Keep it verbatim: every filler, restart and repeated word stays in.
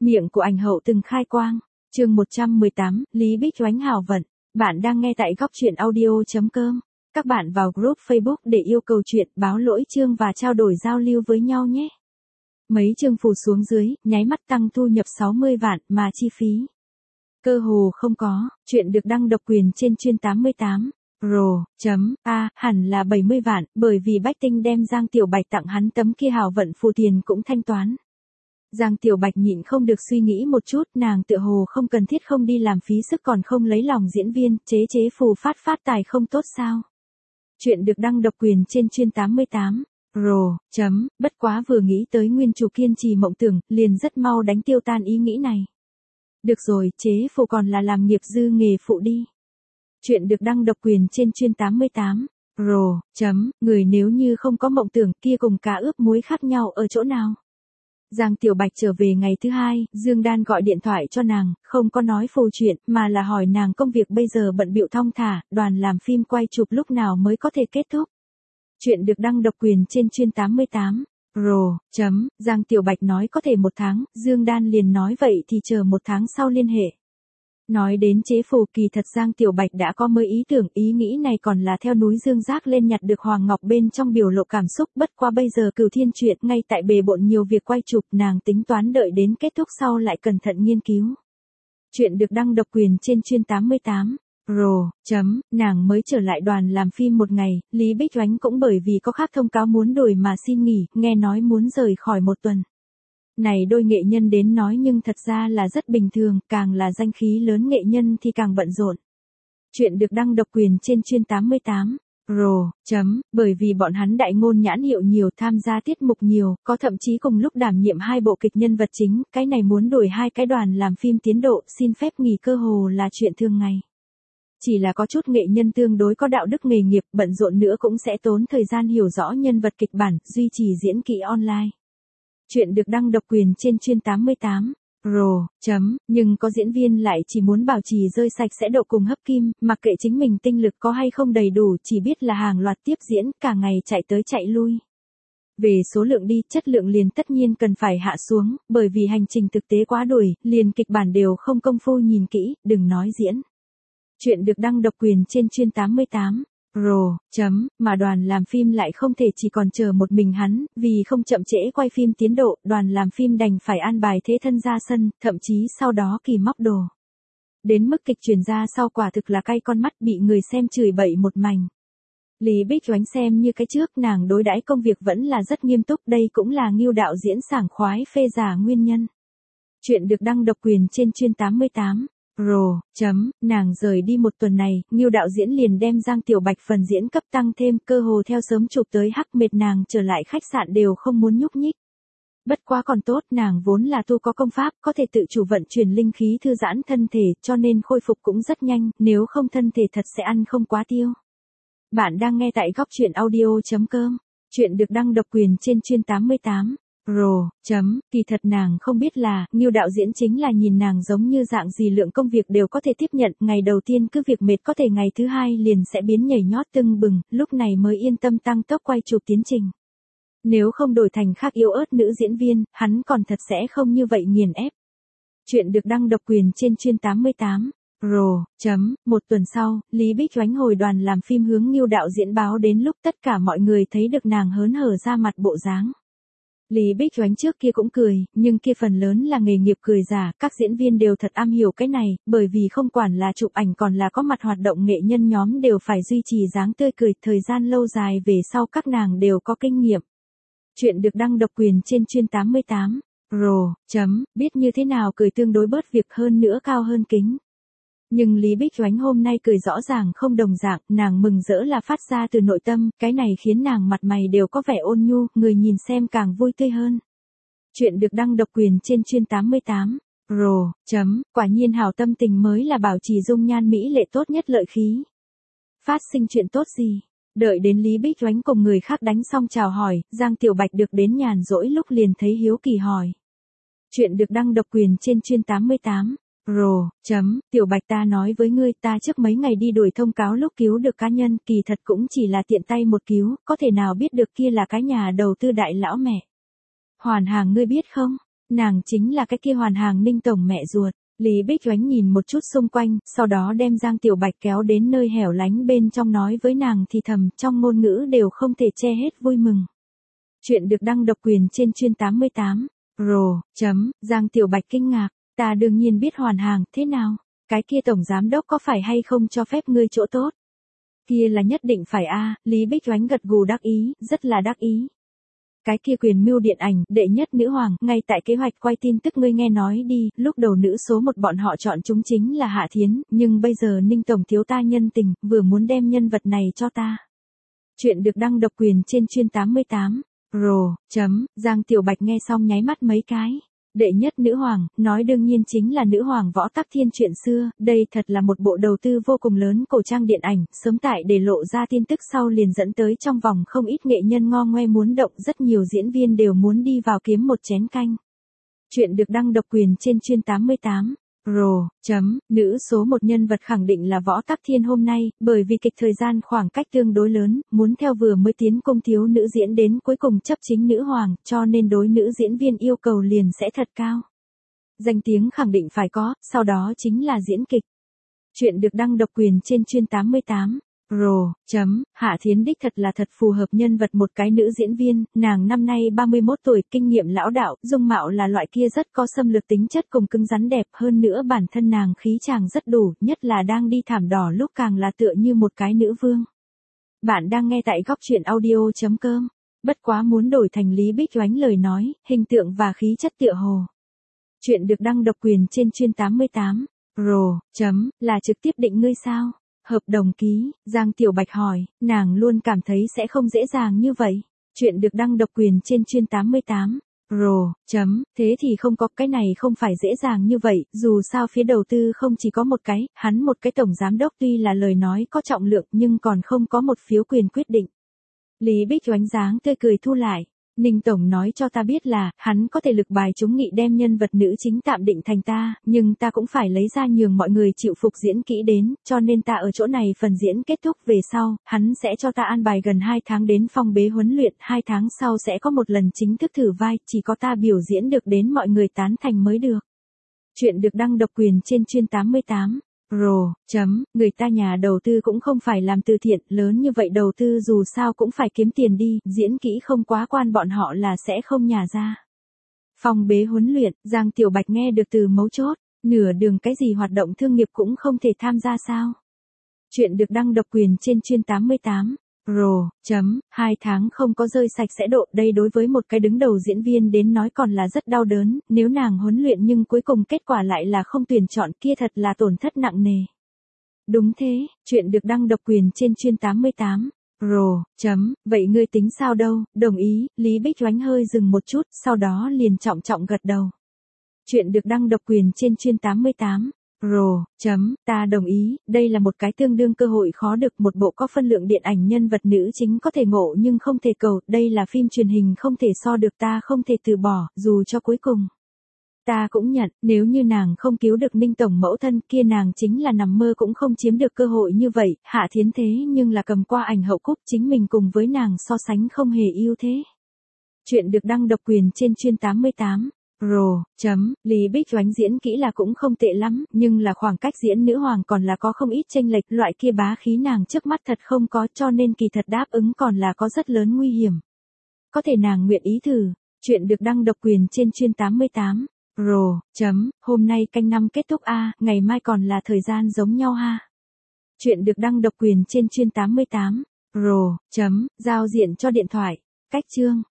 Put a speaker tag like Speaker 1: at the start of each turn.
Speaker 1: Miệng của ảnh hậu từng khai quang. Chương một trăm mười tám, Lý Bích Oánh hào vận. Bạn đang nghe tại góc truyện audio chấm com. Các bạn vào group Facebook để yêu cầu chuyện, báo lỗi chương và trao đổi giao lưu với nhau nhé. Mấy chương phủ xuống dưới, nháy mắt tăng thu nhập sáu mươi vạn mà chi phí cơ hồ không có. Chuyện được đăng độc quyền trên chuyên tám mươi tám. Pro.a hẳn là bảy mươi vạn, bởi vì Bách Tinh đem Giang Tiểu Bạch tặng hắn tấm kia hào vận phù tiền cũng thanh toán. Giang Tiểu Bạch nhịn không được suy nghĩ một chút, nàng tựa hồ không cần thiết không đi làm phí sức còn không lấy lòng diễn viên, chế chế phù phát phát tài không tốt sao. Chuyện được đăng độc quyền trên chuyên tám mươi tám. Pro. Chấm, bất quá vừa nghĩ tới nguyên chủ kiên trì mộng tưởng, liền rất mau đánh tiêu tan ý nghĩ này. Được rồi, chế phù còn là làm nghiệp dư nghề phụ đi. Chuyện được đăng độc quyền trên chuyên tám mươi tám. Pro. Chấm, người nếu như không có mộng tưởng kia cùng cá ướp muối khác nhau ở chỗ nào. Giang Tiểu Bạch trở về ngày thứ hai, Dương Đan gọi điện thoại cho nàng, không có nói phù chuyện, mà là hỏi nàng công việc bây giờ bận bịu thong thả, đoàn làm phim quay chụp lúc nào mới có thể kết thúc. Chuyện được đăng độc quyền trên chuyên tám mươi tám. Pro. Chấm, Giang Tiểu Bạch nói có thể một tháng, Dương Đan liền nói vậy thì chờ một tháng sau liên hệ. Nói đến chế phù kỳ thật Giang Tiểu Bạch đã có mới ý tưởng, ý nghĩ này còn là theo núi Dương Giác lên nhặt được Hoàng Ngọc bên trong biểu lộ cảm xúc, bất qua bây giờ Cửu Thiên chuyện ngay tại bề bộn nhiều việc quay chụp, nàng tính toán đợi đến kết thúc sau lại cẩn thận nghiên cứu. Chuyện được đăng độc quyền trên chuyên tám mươi tám. Pro. Chấm, nàng mới trở lại đoàn làm phim một ngày, Lý Bích Oánh cũng bởi vì có khác thông cáo muốn đổi mà xin nghỉ, nghe nói muốn rời khỏi một tuần. Này đôi nghệ nhân đến nói nhưng thật ra là rất bình thường, càng là danh khí lớn nghệ nhân thì càng bận rộn. Chuyện được đăng độc quyền trên chuyên tám mươi tám. Pro. Chấm, bởi vì bọn hắn đại ngôn nhãn hiệu nhiều, tham gia tiết mục nhiều, có thậm chí cùng lúc đảm nhiệm hai bộ kịch nhân vật chính, cái này muốn đổi hai cái đoàn làm phim tiến độ, xin phép nghỉ cơ hồ là chuyện thường ngày. Chỉ là có chút nghệ nhân tương đối có đạo đức nghề nghiệp, bận rộn nữa cũng sẽ tốn thời gian hiểu rõ nhân vật kịch bản, duy trì diễn kỹ online. Chuyện được đăng độc quyền trên chuyên tám mươi tám. Pro. Chấm, nhưng có diễn viên lại chỉ muốn bảo trì rơi sạch sẽ độ cùng hấp kim, mặc kệ chính mình tinh lực có hay không đầy đủ, chỉ biết là hàng loạt tiếp diễn, cả ngày chạy tới chạy lui. Về số lượng đi, chất lượng liền tất nhiên cần phải hạ xuống, bởi vì hành trình thực tế quá đuổi, liền kịch bản đều không công phu nhìn kỹ, đừng nói diễn. Chuyện được đăng độc quyền trên chuyên tám mươi tám. Pro. Chấm, mà đoàn làm phim lại không thể chỉ còn chờ một mình hắn, vì không chậm trễ quay phim tiến độ, đoàn làm phim đành phải an bài thế thân ra sân, thậm chí sau đó kỳ móc đồ. Đến mức kịch truyền ra sau quả thực là cay con mắt, bị người xem chửi bậy một mảnh. Lý Bích Oánh xem như cái trước, nàng đối đãi công việc vẫn là rất nghiêm túc, đây cũng là Ngưu đạo diễn sảng khoái phê giả nguyên nhân. Chuyện được đăng độc quyền trên chuyên tám mươi tám. Pro. Chấm, nàng rời đi một tuần này, Ngưu đạo diễn liền đem Giang Tiểu Bạch phần diễn cấp tăng thêm, cơ hồ theo sớm chụp tới hắc mệt, nàng trở lại khách sạn đều không muốn nhúc nhích. Bất quá còn tốt, nàng vốn là tu có công pháp, có thể tự chủ vận chuyển linh khí thư giãn thân thể, cho nên khôi phục cũng rất nhanh, nếu không thân thể thật sẽ ăn không quá tiêu. Bạn đang nghe tại góc truyện audio chấm com. Chuyện được đăng độc quyền trên chuyên tám mươi tám. Pro. Chấm, kỳ thật nàng không biết là, Ngưu đạo diễn chính là nhìn nàng giống như dạng gì lượng công việc đều có thể tiếp nhận, ngày đầu tiên cứ việc mệt có thể ngày thứ hai liền sẽ biến nhảy nhót tưng bừng, lúc này mới yên tâm tăng tốc quay chụp tiến trình. Nếu không đổi thành khác yếu ớt nữ diễn viên, hắn còn thật sẽ không như vậy nghiền ép. Chuyện được đăng độc quyền trên chuyên tám mươi tám. Pro. Chấm, một tuần sau, Lý Bích Oánh hồi đoàn làm phim hướng Ngưu đạo diễn báo đến lúc tất cả mọi người thấy được nàng hớn hở ra mặt bộ dáng. Lý Bích Oánh trước kia cũng cười, nhưng kia phần lớn là nghề nghiệp cười giả, các diễn viên đều thật am hiểu cái này, bởi vì không quản là chụp ảnh còn là có mặt hoạt động nghệ nhân nhóm đều phải duy trì dáng tươi cười, thời gian lâu dài về sau các nàng đều có kinh nghiệm. Chuyện được đăng độc quyền trên chuyên tám mươi tám. Pro. Chấm, biết như thế nào cười tương đối bớt việc hơn nữa cao hơn kính. Nhưng Lý Bích Oánh hôm nay cười rõ ràng không đồng dạng, nàng mừng rỡ là phát ra từ nội tâm, cái này khiến nàng mặt mày đều có vẻ ôn nhu, người nhìn xem càng vui tươi hơn. Chuyện được đăng độc quyền trên chuyên tám mươi tám. Pro. Chấm, quả nhiên hảo tâm tình mới là bảo trì dung nhan mỹ lệ tốt nhất lợi khí. Phát sinh chuyện tốt gì? Đợi đến Lý Bích Oánh cùng người khác đánh xong chào hỏi, Giang Tiểu Bạch được đến nhàn rỗi lúc liền thấy hiếu kỳ hỏi. Chuyện được đăng độc quyền trên chuyên tám mươi tám. Pro. Chấm, Tiểu Bạch ta nói với ngươi, ta trước mấy ngày đi đuổi thông cáo lúc cứu được cá nhân, kỳ thật cũng chỉ là tiện tay một cứu, có thể nào biết được kia là cái nhà đầu tư đại lão mẹ. Hoàn Hàng ngươi biết không? nàng chính là cái kia Hoàn Hàng Ninh tổng mẹ ruột. Lý Bích Oánh nhìn một chút xung quanh, sau đó đem Giang Tiểu Bạch kéo đến nơi hẻo lánh bên trong nói với nàng thì thầm, trong ngôn ngữ đều không thể che hết vui mừng. Chuyện được đăng độc quyền trên chuyên tám mươi tám. Rồ, chấm, Giang Tiểu Bạch kinh ngạc, ta đương nhiên biết Hoàn Hàng, thế nào? Cái kia tổng giám đốc có phải hay không cho phép ngươi chỗ tốt? Kia là nhất định phải a, Lý Bích Oánh gật gù đắc ý, rất là đắc ý. Cái kia quyền mưu điện ảnh, đệ nhất nữ hoàng, ngay tại kế hoạch quay tin tức ngươi nghe nói đi, lúc đầu nữ số một bọn họ chọn chúng chính là Hạ Thiến, nhưng bây giờ Ninh tổng thiếu ta nhân tình, vừa muốn đem nhân vật này cho ta. Chuyện được đăng độc quyền trên chuyên tám mươi tám. Rồ, chấm, Giang Tiểu Bạch nghe xong nháy mắt mấy cái. Đệ nhất nữ hoàng, nói đương nhiên chính là nữ hoàng Võ Tắc Thiên chuyện xưa, đây thật là một bộ đầu tư vô cùng lớn cổ trang điện ảnh, sớm tại để lộ ra tin tức sau liền dẫn tới trong vòng không ít nghệ nhân ngo ngoe muốn động, rất nhiều diễn viên đều muốn đi vào kiếm một chén canh. Chuyện được đăng độc quyền trên chuyên tám mươi tám. Rồ, chấm, nữ số một nhân vật khẳng định là Võ Tắc Thiên hôm nay, bởi vì kịch thời gian khoảng cách tương đối lớn, muốn theo vừa mới tiến cung thiếu nữ diễn đến cuối cùng chấp chính nữ hoàng, cho nên đối nữ diễn viên yêu cầu liền sẽ thật cao. Danh tiếng khẳng định phải có, sau đó chính là diễn kịch. Chuyện được đăng độc quyền trên chuyên tám mươi tám. Rồ, chấm, Hạ Thiến đích thật là thật phù hợp nhân vật một cái nữ diễn viên, nàng năm nay ba mươi mốt tuổi, kinh nghiệm lão đạo, dung mạo là loại kia rất có xâm lược tính chất cùng cứng rắn đẹp, hơn nữa bản thân nàng khí chàng rất đủ, nhất là đang đi thảm đỏ lúc càng là tựa như một cái nữ vương. Bạn đang nghe tại góc truyện audio chấm com, bất quá muốn đổi thành Lý Bích Oánh lời nói, hình tượng và khí chất tựa hồ. Chuyện được đăng độc quyền trên chuyên tám mươi tám. Rồ, chấm, là trực tiếp định ngươi sao? Hợp đồng ký, Giang Tiểu Bạch hỏi, nàng luôn cảm thấy sẽ không dễ dàng như vậy. Chuyện được đăng độc quyền trên chuyên tám mươi tám. Rồ, chấm, thế thì không có, cái này không phải dễ dàng như vậy, dù sao phía đầu tư không chỉ có một cái, hắn một cái tổng giám đốc tuy là lời nói có trọng lượng nhưng còn không có một phiếu quyền quyết định. Lý Bích Oánh dáng tươi cười thu lại. Ninh tổng nói cho ta biết là, hắn có thể lực bài chúng nghị đem nhân vật nữ chính tạm định thành ta, nhưng ta cũng phải lấy ra nhường mọi người chịu phục diễn kỹ đến, cho nên ta ở chỗ này phần diễn kết thúc về sau, hắn sẽ cho ta an bài gần hai tháng đến phong bế huấn luyện, hai tháng sau sẽ có một lần chính thức thử vai, chỉ có ta biểu diễn được đến mọi người tán thành mới được. Chuyện được đăng độc quyền trên chuyên tám mươi tám. Rồ, chấm, người ta nhà đầu tư cũng không phải làm từ thiện, lớn như vậy đầu tư dù sao cũng phải kiếm tiền đi, diễn kỹ không quá quan bọn họ là sẽ không nhả ra. Phong bế huấn luyện, Giang Tiểu Bạch nghe được từ mấu chốt, nửa đường cái gì hoạt động thương nghiệp cũng không thể tham gia sao. Chuyện được đăng độc quyền trên chuyên tám mươi tám. Rồ, chấm, hai tháng không có rơi sạch sẽ độ, đây đối với một cái đứng đầu diễn viên đến nói còn là rất đau đớn, nếu nàng huấn luyện nhưng cuối cùng kết quả lại là không tuyển chọn kia thật là tổn thất nặng nề. Đúng thế, chuyện được đăng độc quyền trên chuyên tám mươi tám. Rồ, chấm, vậy ngươi tính sao đâu, đồng ý, Lý Bích Oánh hơi dừng một chút, sau đó liền trọng trọng gật đầu. Chuyện được đăng độc quyền trên chuyên tám mươi tám. Rồ, chấm, ta đồng ý, đây là một cái tương đương cơ hội khó được, một bộ có phân lượng điện ảnh nhân vật nữ chính có thể ngộ nhưng không thể cầu, đây là phim truyền hình không thể so được, ta không thể từ bỏ, dù cho cuối cùng. Ta cũng nhận, nếu như nàng không cứu được Ninh tổng mẫu thân kia nàng chính là nằm mơ cũng không chiếm được cơ hội như vậy, Hạ Thiến thế nhưng là cầm qua ảnh hậu cúp, chính mình cùng với nàng so sánh không hề ưu thế. Chuyện được đăng độc quyền trên chuyên tám mươi tám. Rồ, chấm, Lý Bích Oánh diễn kỹ là cũng không tệ lắm, nhưng là khoảng cách diễn nữ hoàng còn là có không ít chênh lệch, loại kia bá khí nàng trước mắt thật không có, cho nên kỳ thật đáp ứng còn là có rất lớn nguy hiểm. Có thể nàng nguyện ý thử. Chuyện được đăng độc quyền trên chuyên tám mươi tám. Rồ, chấm, hôm nay canh năm kết thúc a, ngày mai còn là thời gian giống nhau ha. Chuyện được đăng độc quyền trên chuyên tám mươi tám. Rồ, chấm, giao diện cho điện thoại. Cách chương.